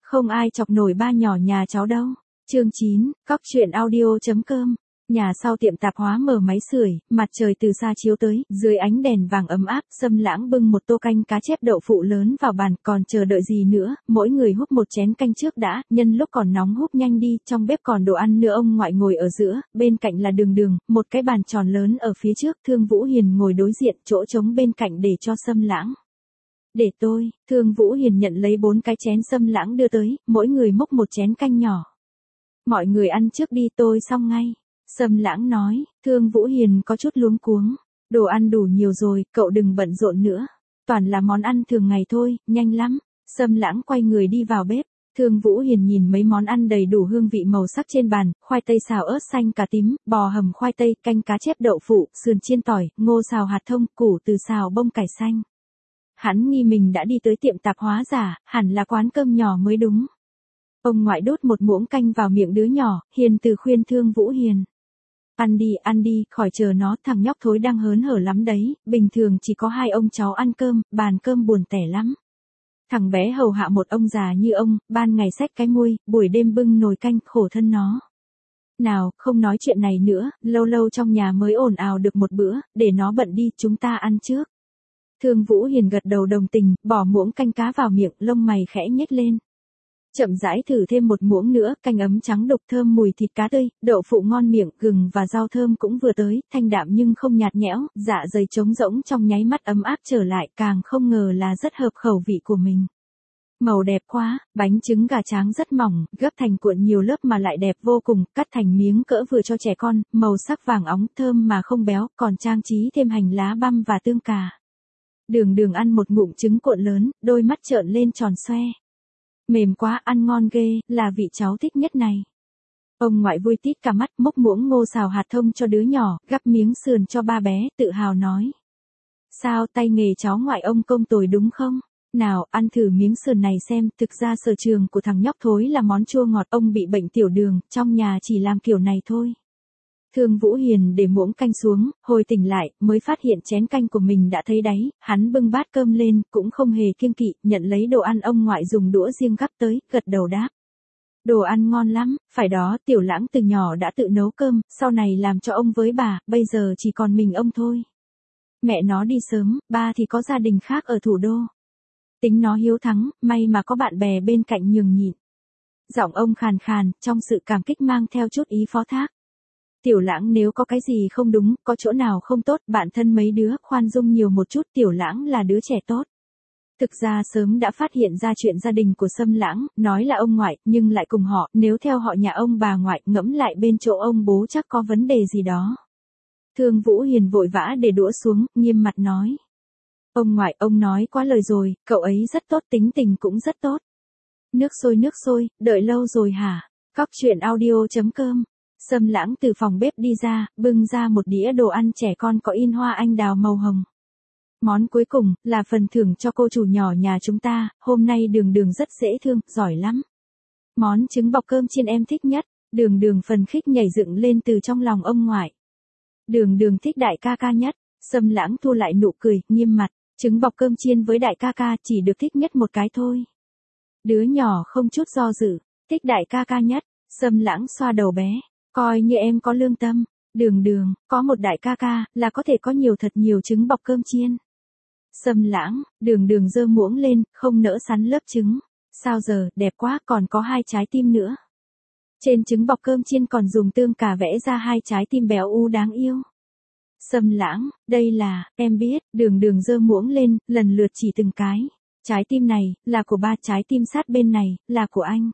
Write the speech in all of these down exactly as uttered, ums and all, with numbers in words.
Không ai chọc nổi ba nhỏ nhà cháu đâu. Chương chín, cóc truyện audio.com. Nhà sau tiệm tạp hóa mở máy sưởi, mặt trời từ xa chiếu tới, dưới ánh đèn vàng ấm áp, Sâm Lãng bưng một tô canh cá chép đậu phụ lớn vào bàn, còn chờ đợi gì nữa, mỗi người húp một chén canh trước đã, nhân lúc còn nóng húp nhanh đi, trong bếp còn đồ ăn nữa. Ông ngoại ngồi ở giữa, bên cạnh là Đường Đường, một cái bàn tròn lớn ở phía trước, Thương Vũ Hiền ngồi đối diện, chỗ trống bên cạnh để cho Sâm Lãng. Để tôi, Thương Vũ Hiền nhận lấy bốn cái chén Sâm Lãng đưa tới, mỗi người múc một chén canh nhỏ. Mọi người ăn trước đi, tôi xong ngay. Sâm Lãng nói. Thương Vũ Hiền có chút luống cuống. Đồ ăn đủ nhiều rồi, cậu đừng bận rộn nữa. Toàn là món ăn thường ngày thôi, nhanh lắm. Sâm Lãng quay người đi vào bếp. Thương Vũ Hiền nhìn mấy món ăn đầy đủ hương vị màu sắc trên bàn, khoai tây xào ớt xanh cà tím, bò hầm khoai tây, canh cá chép đậu phụ, sườn chiên tỏi, ngô xào hạt thông, củ từ xào bông cải xanh. Hắn nghi mình đã đi tới tiệm tạp hóa giả, hẳn là quán cơm nhỏ mới đúng. Ông ngoại đốt một muỗng canh vào miệng đứa nhỏ, hiền từ khuyên Thương Vũ Hiền. Ăn đi, ăn đi, khỏi chờ nó, thằng nhóc thối đang hớn hở lắm đấy, bình thường chỉ có hai ông cháu ăn cơm, bàn cơm buồn tẻ lắm. Thằng bé hầu hạ một ông già như ông, ban ngày xách cái muôi, buổi đêm bưng nồi canh, khổ thân nó. Nào, không nói chuyện này nữa, lâu lâu trong nhà mới ồn ào được một bữa, để nó bận đi, chúng ta ăn trước. Thương Vũ Hiền gật đầu đồng tình, bỏ muỗng canh cá vào miệng, lông mày khẽ nhếch lên. Chậm rãi thử thêm một muỗng nữa, canh ấm trắng đục thơm mùi thịt cá tươi, đậu phụ ngon miệng, gừng và rau thơm cũng vừa tới, thanh đạm nhưng không nhạt nhẽo, dạ dày trống rỗng trong nháy mắt ấm áp trở lại, càng không ngờ là rất hợp khẩu vị của mình. Màu đẹp quá, bánh trứng gà tráng rất mỏng, gấp thành cuộn nhiều lớp mà lại đẹp vô cùng, cắt thành miếng cỡ vừa cho trẻ con, màu sắc vàng óng, thơm mà không béo, còn trang trí thêm hành lá băm và tương cà. Đường Đường ăn một ngụm trứng cuộn lớn, đôi mắt trợn lên tròn xoe. Mềm quá, ăn ngon ghê, là vị cháu thích nhất này. Ông ngoại vui tít cả mắt, múc muỗng ngô xào hạt thông cho đứa nhỏ, gắp miếng sườn cho ba bé, tự hào nói. Sao, tay nghề cháu ngoại ông công tồi đúng không? Nào, ăn thử miếng sườn này xem, thực ra sở trường của thằng nhóc thối là món chua ngọt, ông bị bệnh tiểu đường, trong nhà chỉ làm kiểu này thôi. Thương Vũ Hiền để muỗng canh xuống, hồi tỉnh lại, mới phát hiện chén canh của mình đã thấy đáy, hắn bưng bát cơm lên, cũng không hề kiêng kỵ, nhận lấy đồ ăn ông ngoại dùng đũa riêng gắp tới, gật đầu đáp. Đồ ăn ngon lắm, phải đó, Tiểu Lãng từ nhỏ đã tự nấu cơm, sau này làm cho ông với bà, bây giờ chỉ còn mình ông thôi. Mẹ nó đi sớm, ba thì có gia đình khác ở thủ đô. Tính nó hiếu thắng, may mà có bạn bè bên cạnh nhường nhịn. Giọng ông khàn khàn, trong sự cảm kích mang theo chút ý phó thác. Tiểu Lãng nếu có cái gì không đúng, có chỗ nào không tốt, bạn thân mấy đứa, khoan dung nhiều một chút, Tiểu Lãng là đứa trẻ tốt. Thực ra sớm đã phát hiện ra chuyện gia đình của Sâm Lãng, nói là ông ngoại, nhưng lại cùng họ, nếu theo họ nhà ông bà ngoại, ngẫm lại bên chỗ ông bố chắc có vấn đề gì đó. Thương Vũ Hiền vội vã để đũa xuống, nghiêm mặt nói. Ông ngoại, ông nói quá lời rồi, cậu ấy rất tốt, tính tình cũng rất tốt. Nước sôi nước sôi, đợi lâu rồi hả? Cóc truyện audio.com. Sâm Lãng từ phòng bếp đi ra, bưng ra một đĩa đồ ăn trẻ con có in hoa anh đào màu hồng. Món cuối cùng, là phần thưởng cho cô chủ nhỏ nhà chúng ta, hôm nay Đường Đường rất dễ thương, giỏi lắm. Món trứng bọc cơm chiên em thích nhất, Đường Đường phần khích nhảy dựng lên từ trong lòng ông ngoại. Đường Đường thích đại ca ca nhất, Sâm Lãng thu lại nụ cười, nghiêm mặt, trứng bọc cơm chiên với đại ca ca chỉ được thích nhất một cái thôi. Đứa nhỏ không chút do dự, thích đại ca ca nhất, Sâm Lãng xoa đầu bé. Coi như em có lương tâm, Đường Đường, có một đại ca ca, là có thể có nhiều thật nhiều trứng bọc cơm chiên. Sâm Lãng, Đường Đường giơ muỗng lên, không nỡ sắn lớp trứng. Sao giờ, đẹp quá, còn có hai trái tim nữa. Trên trứng bọc cơm chiên còn dùng tương cà vẽ ra hai trái tim béo u đáng yêu. Sâm Lãng, đây là, em biết, Đường Đường giơ muỗng lên, lần lượt chỉ từng cái. Trái tim này, là của ba, trái tim sát bên này, là của anh.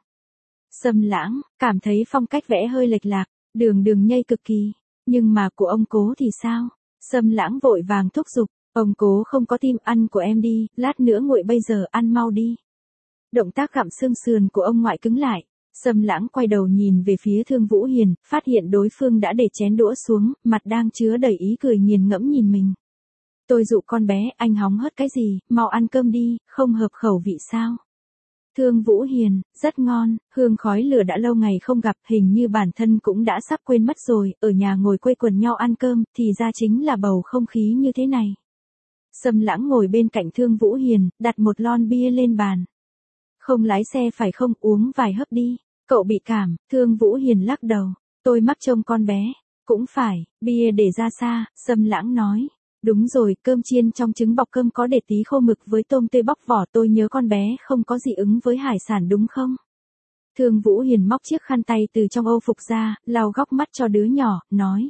Sâm Lãng, cảm thấy phong cách vẽ hơi lệch lạc, Đường Đường nhây cực kỳ, nhưng mà của ông Cố thì sao? Sâm Lãng vội vàng thúc giục, ông Cố không có tim, ăn của em đi, lát nữa nguội bây giờ, ăn mau đi. Động tác gặm xương sườn của ông ngoại cứng lại, Sâm Lãng quay đầu nhìn về phía Thương Vũ Hiền, phát hiện đối phương đã để chén đũa xuống, mặt đang chứa đầy ý cười nghiền ngẫm nhìn mình. Tôi dụ con bé, anh hóng hớt cái gì, mau ăn cơm đi, không hợp khẩu vị sao? Thương Vũ Hiền, rất ngon, hương khói lửa đã lâu ngày không gặp, hình như bản thân cũng đã sắp quên mất rồi, ở nhà ngồi quây quần nhau ăn cơm, thì ra chính là bầu không khí như thế này. Sâm Lãng ngồi bên cạnh Thương Vũ Hiền, đặt một lon bia lên bàn. Không lái xe phải không, uống vài hớp đi. Cậu bị cảm, Thương Vũ Hiền lắc đầu. Tôi mắc trông con bé. Cũng phải, bia để ra xa, Sâm Lãng nói. Đúng rồi, cơm chiên trong trứng bọc cơm có để tí khô mực với tôm tươi bóc vỏ, tôi nhớ con bé không có dị ứng với hải sản đúng không? Thương Vũ Hiền móc chiếc khăn tay từ trong âu phục ra, lau góc mắt cho đứa nhỏ, nói.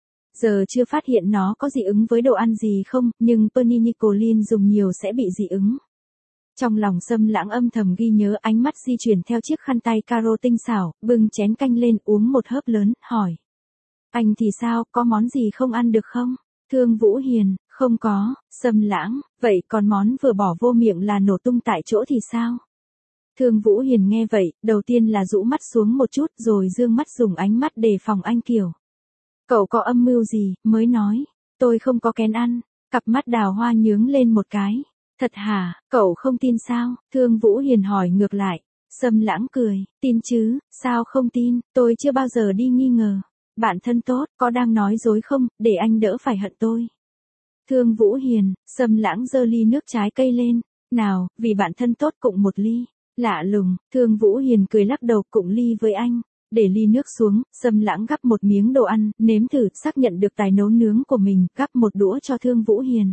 Giờ chưa phát hiện nó có dị ứng với đồ ăn gì không, nhưng Peninicillin dùng nhiều sẽ bị dị ứng. Trong lòng Sâm Lãng âm thầm ghi nhớ, ánh mắt di chuyển theo chiếc khăn tay caro tinh xảo, bưng chén canh lên uống một hớp lớn, hỏi. Anh thì sao, có món gì không ăn được không? Thương Vũ Hiền, không có. Sâm Lãng, vậy còn món vừa bỏ vô miệng là nổ tung tại chỗ thì sao? Thương Vũ Hiền nghe vậy, đầu tiên là rũ mắt xuống một chút rồi dương mắt dùng ánh mắt đề phòng anh Kiều. Cậu có âm mưu gì, mới nói. Tôi không có kén ăn. Cặp mắt Đào Hoa nhướng lên một cái. Thật hả, cậu không tin sao? Thương Vũ Hiền hỏi ngược lại. Sâm Lãng cười, tin chứ, sao không tin, tôi chưa bao giờ đi nghi ngờ. Bạn thân tốt, có đang nói dối không, để anh đỡ phải hận tôi. Thương Vũ Hiền, Sâm Lãng giơ ly nước trái cây lên. Nào, vì bạn thân tốt cụng một ly. Lạ lùng, Thương Vũ Hiền cười lắc đầu, cụng ly với anh. Để ly nước xuống, Sâm Lãng gắp một miếng đồ ăn, nếm thử, xác nhận được tài nấu nướng của mình, gắp một đũa cho Thương Vũ Hiền.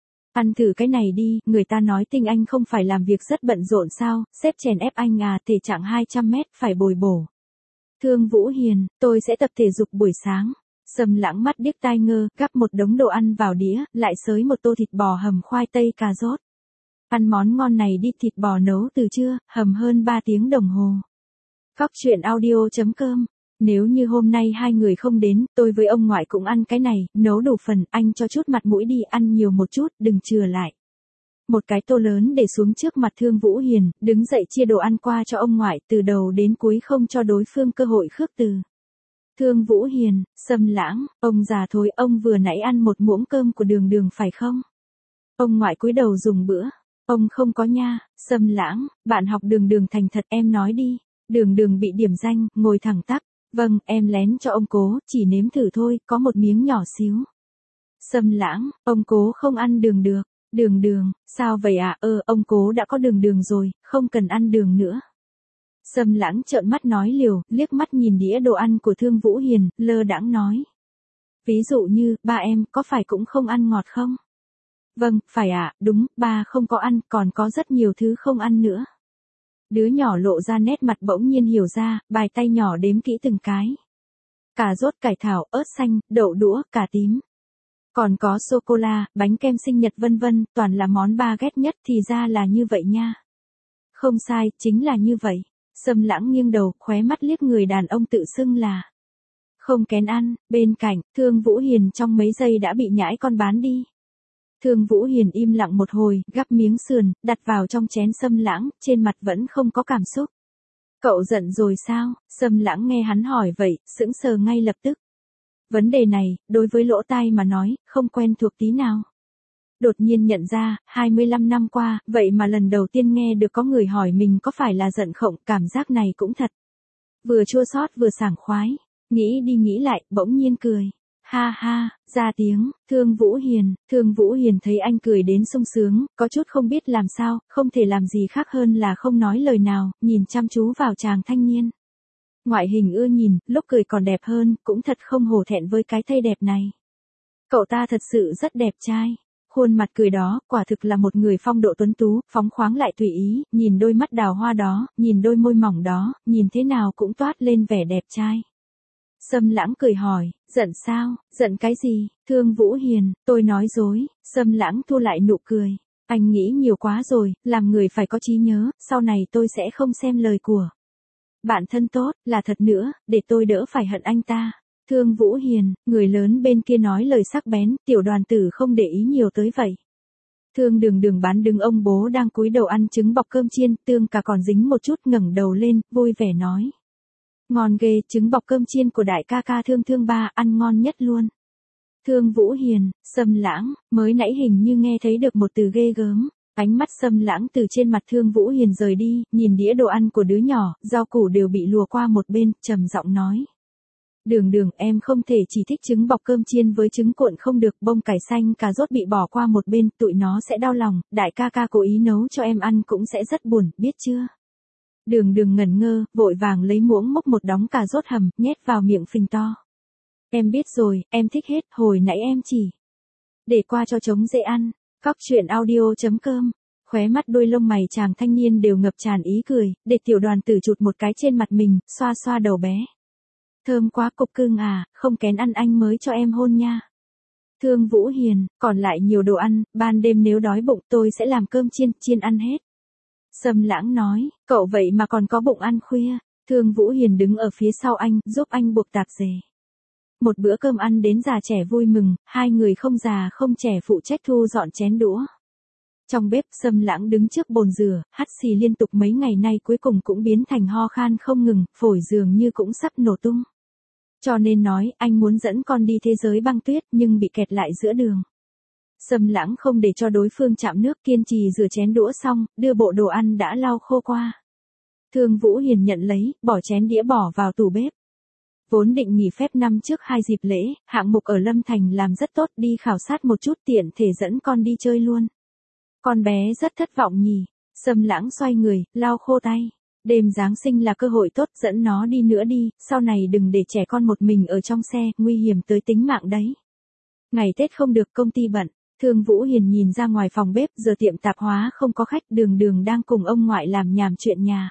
Ăn thử cái này đi, người ta nói tinh anh không phải làm việc rất bận rộn sao, sếp chèn ép anh à, thể trạng hai trăm mét, phải bồi bổ. Thương Vũ Hiền, tôi sẽ tập thể dục buổi sáng. Sâm Lãng mắt điếc tai ngơ, gắp một đống đồ ăn vào đĩa, lại xới một tô thịt bò hầm khoai tây cà rốt. Ăn món ngon này đi, thịt bò nấu từ trưa, hầm hơn ba tiếng đồng hồ. Cóc truyện audio chấm com. Nếu như hôm nay hai người không đến, tôi với ông ngoại cũng ăn cái này, nấu đủ phần, anh cho chút mặt mũi đi, ăn nhiều một chút, đừng chừa lại. Một cái tô lớn để xuống trước mặt Thương Vũ Hiền, đứng dậy chia đồ ăn qua cho ông ngoại, từ đầu đến cuối không cho đối phương cơ hội khước từ. Thương Vũ Hiền, Sâm Lãng, ông già thôi, ông vừa nãy ăn một muỗng cơm của Đường Đường phải không? Ông ngoại cúi đầu dùng bữa. Ông không có nha. Sâm Lãng, bạn học Đường Đường thành thật, em nói đi. Đường Đường bị điểm danh, ngồi thẳng tắp. Vâng, em lén cho ông Cố, chỉ nếm thử thôi, có một miếng nhỏ xíu. Sâm Lãng, ông Cố không ăn đường được. Đường Đường, sao vậy à? Ơ, ông Cố đã có Đường Đường rồi, không cần ăn đường nữa. Sâm Lãng trợn mắt nói liều, liếc mắt nhìn đĩa đồ ăn của Thương Vũ Hiền, lơ đãng nói. Ví dụ như, ba em, có phải cũng không ăn ngọt không? Vâng, phải ạ, à, đúng, ba không có ăn, còn có rất nhiều thứ không ăn nữa. Đứa nhỏ lộ ra nét mặt bỗng nhiên hiểu ra, bài tay nhỏ đếm kỹ từng cái. Cà rốt, cải thảo, ớt xanh, đậu đũa, cà tím. Còn có sô-cô-la, bánh kem sinh nhật vân vân, toàn là món ba ghét nhất, thì ra là như vậy nha. Không sai, chính là như vậy. Sâm Lãng nghiêng đầu, khóe mắt liếc người đàn ông tự xưng là không kén ăn, bên cạnh, Thương Vũ Hiền trong mấy giây đã bị nhãi con bán đi. Thương Vũ Hiền im lặng một hồi, gắp miếng sườn, đặt vào trong chén Sâm Lãng, trên mặt vẫn không có cảm xúc. Cậu giận rồi sao? Sâm Lãng nghe hắn hỏi vậy, sững sờ ngay lập tức. Vấn đề này, đối với lỗ tai mà nói, không quen thuộc tí nào. Đột nhiên nhận ra, hai mươi lăm năm qua, vậy mà lần đầu tiên nghe được có người hỏi mình có phải là giận không, cảm giác này cũng thật. Vừa chua xót vừa sảng khoái, nghĩ đi nghĩ lại, bỗng nhiên cười. Ha ha, ra tiếng, Thương Vũ Hiền, Thương Vũ Hiền thấy anh cười đến sung sướng, có chút không biết làm sao, không thể làm gì khác hơn là không nói lời nào, nhìn chăm chú vào chàng thanh niên. Ngoại hình ưa nhìn, lúc cười còn đẹp hơn, cũng thật không hổ thẹn với cái thây đẹp này. Cậu ta thật sự rất đẹp trai. Khuôn mặt cười đó, quả thực là một người phong độ tuấn tú, phóng khoáng lại tùy ý, nhìn đôi mắt đào hoa đó, nhìn đôi môi mỏng đó, nhìn thế nào cũng toát lên vẻ đẹp trai. Sâm Lãng cười hỏi, giận sao, giận cái gì? Thương Vũ Hiền, tôi nói dối. Sâm Lãng thu lại nụ cười. Anh nghĩ nhiều quá rồi, làm người phải có trí nhớ, sau này tôi sẽ không xem lời của bạn thân tốt, là thật nữa, để tôi đỡ phải hận anh ta. Thương Vũ Hiền, người lớn bên kia nói lời sắc bén, tiểu đoàn tử không để ý nhiều tới vậy. Thương Đường Đường bán đứng ông bố đang cúi đầu ăn trứng bọc cơm chiên, tương cả còn dính một chút, ngẩng đầu lên, vui vẻ nói. Ngon ghê, trứng bọc cơm chiên của đại ca ca Thương Thương ba, ăn ngon nhất luôn. Thương Vũ Hiền, Sâm Lãng, mới nãy hình như nghe thấy được một từ ghê gớm. Ánh mắt Sâm Lãng từ trên mặt Thương Vũ Hiền rời đi, nhìn đĩa đồ ăn của đứa nhỏ, rau củ đều bị lùa qua một bên, trầm giọng nói. Đường Đường, em không thể chỉ thích trứng bọc cơm chiên với trứng cuộn không được, bông cải xanh cà rốt bị bỏ qua một bên, tụi nó sẽ đau lòng, đại ca ca cố ý nấu cho em ăn cũng sẽ rất buồn, biết chưa? Đường Đường ngẩn ngơ, vội vàng lấy muỗng múc một đống cà rốt hầm, nhét vào miệng phình to. Em biết rồi, em thích hết, hồi nãy em chỉ để qua cho trống dễ ăn. Cóc truyện audio chấm com. Khóe mắt đuôi lông mày chàng thanh niên đều ngập tràn ý cười, để tiểu đoàn tử chụt một cái trên mặt mình, xoa xoa đầu bé. Thơm quá cục cưng à, không kén ăn anh mới cho em hôn nha. Thương Vũ Hiền, còn lại nhiều đồ ăn, ban đêm nếu đói bụng tôi sẽ làm cơm chiên, chiên ăn hết. Sâm Lãng nói, cậu vậy mà còn có bụng ăn khuya. Thương Vũ Hiền đứng ở phía sau anh, giúp anh buộc tạp dề. Một bữa cơm ăn đến già trẻ vui mừng, hai người không già không trẻ phụ trách thu dọn chén đũa. Trong bếp, Sâm Lãng đứng trước bồn rửa, hắt xì liên tục mấy ngày nay cuối cùng cũng biến thành ho khan không ngừng, phổi dường như cũng sắp nổ tung. Cho nên nói, anh muốn dẫn con đi thế giới băng tuyết, nhưng bị kẹt lại giữa đường. Sâm Lãng không để cho đối phương chạm nước, kiên trì rửa chén đũa xong, đưa bộ đồ ăn đã lau khô qua. Thương Vũ Hiền nhận lấy, bỏ chén đĩa bỏ vào tủ bếp. Vốn định nghỉ phép năm trước hai dịp lễ, hạng mục ở Lâm Thành làm rất tốt, đi khảo sát một chút tiện thể dẫn con đi chơi luôn. Con bé rất thất vọng nhỉ. Sâm Lãng xoay người, lau khô tay. Đêm Giáng sinh là cơ hội tốt, dẫn nó đi nữa đi, sau này đừng để trẻ con một mình ở trong xe, nguy hiểm tới tính mạng đấy. Ngày Tết không được, công ty bận. Thương Vũ Hiền nhìn ra ngoài phòng bếp, giờ tiệm tạp hóa không có khách, Đường Đường đang cùng ông ngoại làm nhảm chuyện nhà.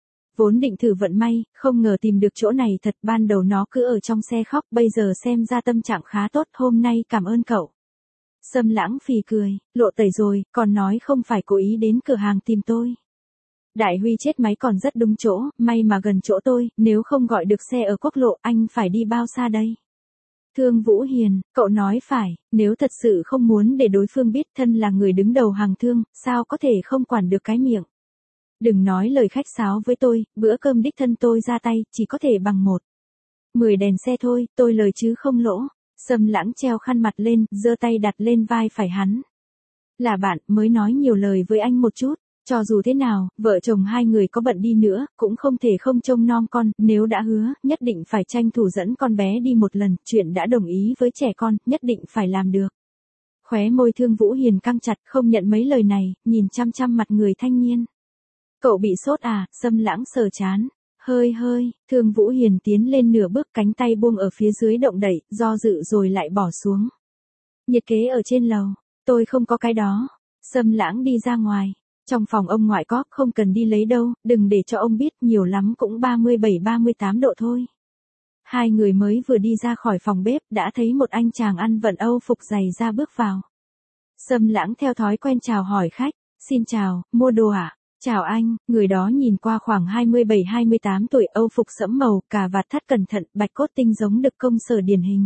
Vốn định thử vận may, không ngờ tìm được chỗ này thật, ban đầu nó cứ ở trong xe khóc, bây giờ xem ra tâm trạng khá tốt, hôm nay cảm ơn cậu. Sâm Lãng phì cười, lộ tẩy rồi, còn nói không phải cố ý đến cửa hàng tìm tôi. Đại Huy chết máy còn rất đúng chỗ, may mà gần chỗ tôi, nếu không gọi được xe ở quốc lộ, anh phải đi bao xa đây? Thương Vũ Hiền, cậu nói phải, nếu thật sự không muốn để đối phương biết thân là người đứng đầu hàng thương, sao có thể không quản được cái miệng. Đừng nói lời khách sáo với tôi, bữa cơm đích thân tôi ra tay, chỉ có thể bằng một. Mười đèn xe thôi, tôi lời chứ không lỗ. Sâm Lãng treo khăn mặt lên, giơ tay đặt lên vai phải hắn. Là bạn, mới nói nhiều lời với anh một chút. Cho dù thế nào, vợ chồng hai người có bận đi nữa, cũng không thể không trông nom con, nếu đã hứa, nhất định phải tranh thủ dẫn con bé đi một lần, chuyện đã đồng ý với trẻ con, nhất định phải làm được. Khóe môi Thương Vũ Hiền căng chặt, không nhận mấy lời này, nhìn chăm chăm mặt người thanh niên. Cậu bị sốt à? Sâm Lãng sờ chán. Hơi hơi, Thương Vũ Hiền tiến lên nửa bước, cánh tay buông ở phía dưới động đẩy, do dự rồi lại bỏ xuống. Nhiệt kế ở trên lầu, tôi không có cái đó. Sâm Lãng đi ra ngoài. Trong phòng ông ngoại có, không cần đi lấy đâu, đừng để cho ông biết, nhiều lắm cũng ba mươi bảy ba mươi tám độ thôi. Hai người mới vừa đi ra khỏi phòng bếp, đã thấy một anh chàng ăn vận Âu phục dày ra bước vào. Sâm Lãng theo thói quen chào hỏi khách, xin chào, mua đồ à? Chào anh, người đó nhìn qua khoảng hai mươi bảy hai mươi tám tuổi, Âu phục sẫm màu, cà vạt thắt cẩn thận, bạch cốt tinh giống đực công sở điển hình.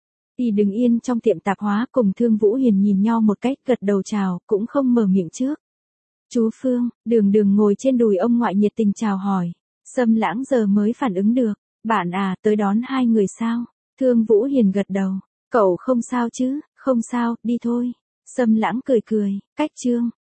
Y đứng yên trong tiệm tạp hóa cùng Thương Vũ Hiền nhìn nhau một cách, gật đầu chào, cũng không mở miệng trước. Chú Phương, Đường Đường ngồi trên đùi ông ngoại nhiệt tình chào hỏi. Sâm Lãng giờ mới phản ứng được. Bạn à, tới đón hai người sao? Thương Vũ Hiền gật đầu. Cậu không sao chứ? Không sao, đi thôi. Sâm Lãng cười cười, cách chương.